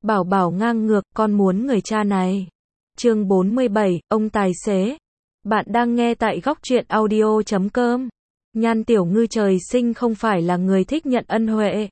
Bảo bảo ngang ngược, con muốn người cha này. Chương 47, ông tài xế. Bạn đang nghe tại góc truyện audio.com. Nhan Tiểu Ngư trời sinh không phải là người thích nhận ân huệ.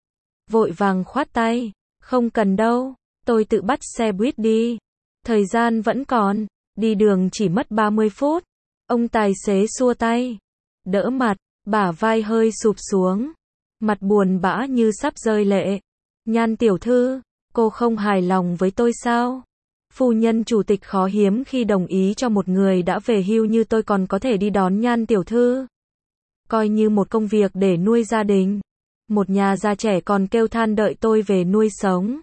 Vội vàng khoát tay, không cần đâu, tôi tự bắt xe buýt đi. Thời gian vẫn còn, đi đường chỉ mất 30 phút. Ông tài xế xua tay, đỡ mặt, bả vai hơi sụp xuống. Mặt buồn bã như sắp rơi lệ. Nhan tiểu thư, cô không hài lòng với tôi sao? Phu nhân chủ tịch khó hiếm khi đồng ý cho một người đã về hưu như tôi còn có thể đi đón Nhan tiểu thư. Coi như một công việc để nuôi gia đình. Một nhà già trẻ còn kêu than đợi tôi về nuôi sống.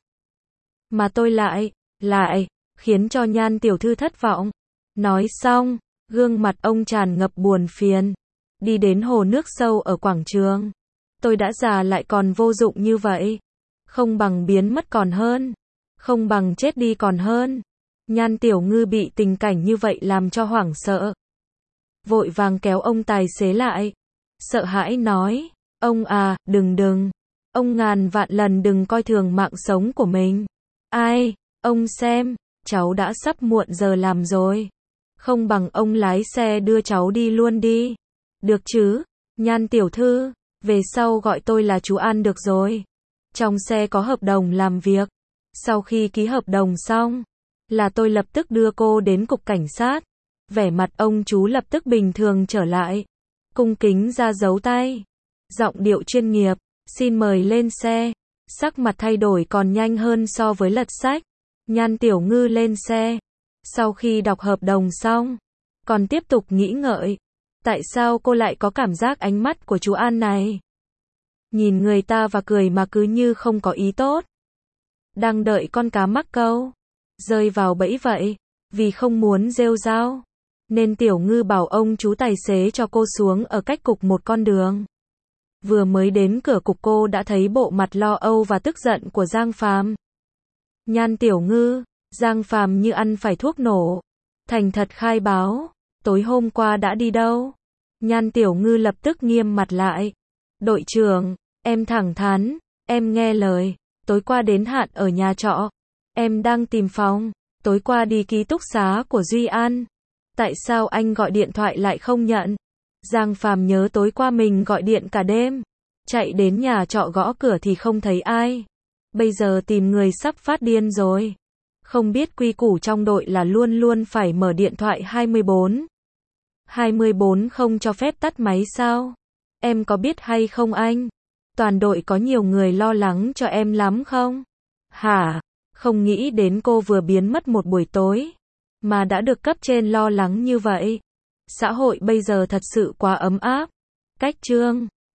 Mà tôi lại, khiến cho Nhan tiểu thư thất vọng. Nói xong, gương mặt ông tràn ngập buồn phiền. Đi đến hồ nước sâu ở quảng trường. Tôi đã già lại còn vô dụng như vậy. Không bằng biến mất còn hơn. Không bằng chết đi còn hơn. Nhan Tiểu Ngư bị tình cảnh như vậy làm cho hoảng sợ. Vội vàng kéo ông tài xế lại. Sợ hãi nói, ông à, đừng. Ông ngàn vạn lần đừng coi thường mạng sống của mình. Ai, ông xem, cháu đã sắp muộn giờ làm rồi. Không bằng ông lái xe đưa cháu đi luôn đi. Được chứ, Nhan tiểu thư, về sau gọi tôi là chú An được rồi. Trong xe có hợp đồng làm việc. Sau khi ký hợp đồng xong, là tôi lập tức đưa cô đến cục cảnh sát. Vẻ mặt ông chú lập tức bình thường trở lại. Cung kính ra dấu tay. Giọng điệu chuyên nghiệp, xin mời lên xe. Sắc mặt thay đổi còn nhanh hơn so với lật sách. Nhan Tiểu Ngư lên xe. Sau khi đọc hợp đồng xong, còn tiếp tục nghĩ ngợi. Tại sao cô lại có cảm giác ánh mắt của chú An này? Nhìn người ta và cười mà cứ như không có ý tốt. Đang đợi con cá mắc câu. Rơi vào bẫy vậy. Vì không muốn rêu rao. Nên Tiểu Ngư bảo ông chú tài xế cho cô xuống ở cách cục một con đường. Vừa mới đến cửa cục cô đã thấy bộ mặt lo âu và tức giận của Giang Phàm. Nhan Tiểu Ngư, Giang Phàm như ăn phải thuốc nổ. Thành thật khai báo. Tối hôm qua đã đi đâu? Nhan Tiểu Ngư lập tức nghiêm mặt lại. Đội trưởng, em thẳng thắn, em nghe lời. Tối qua đến hạn ở nhà trọ. Em đang tìm phòng. Tối qua đi ký túc xá của Duy An. Tại sao anh gọi điện thoại lại không nhận? Giang Phàm nhớ tối qua mình gọi điện cả đêm. Chạy đến nhà trọ gõ cửa thì không thấy ai. Bây giờ tìm người sắp phát điên rồi. Không biết quy củ trong đội là luôn luôn phải mở điện thoại 24. 24 không cho phép tắt máy sao? Em có biết hay không anh? Toàn đội có nhiều người lo lắng cho em lắm không? Hả? Không nghĩ đến cô vừa biến mất một buổi tối. Mà đã được cấp trên lo lắng như vậy. Xã hội bây giờ thật sự quá ấm áp. Cách chương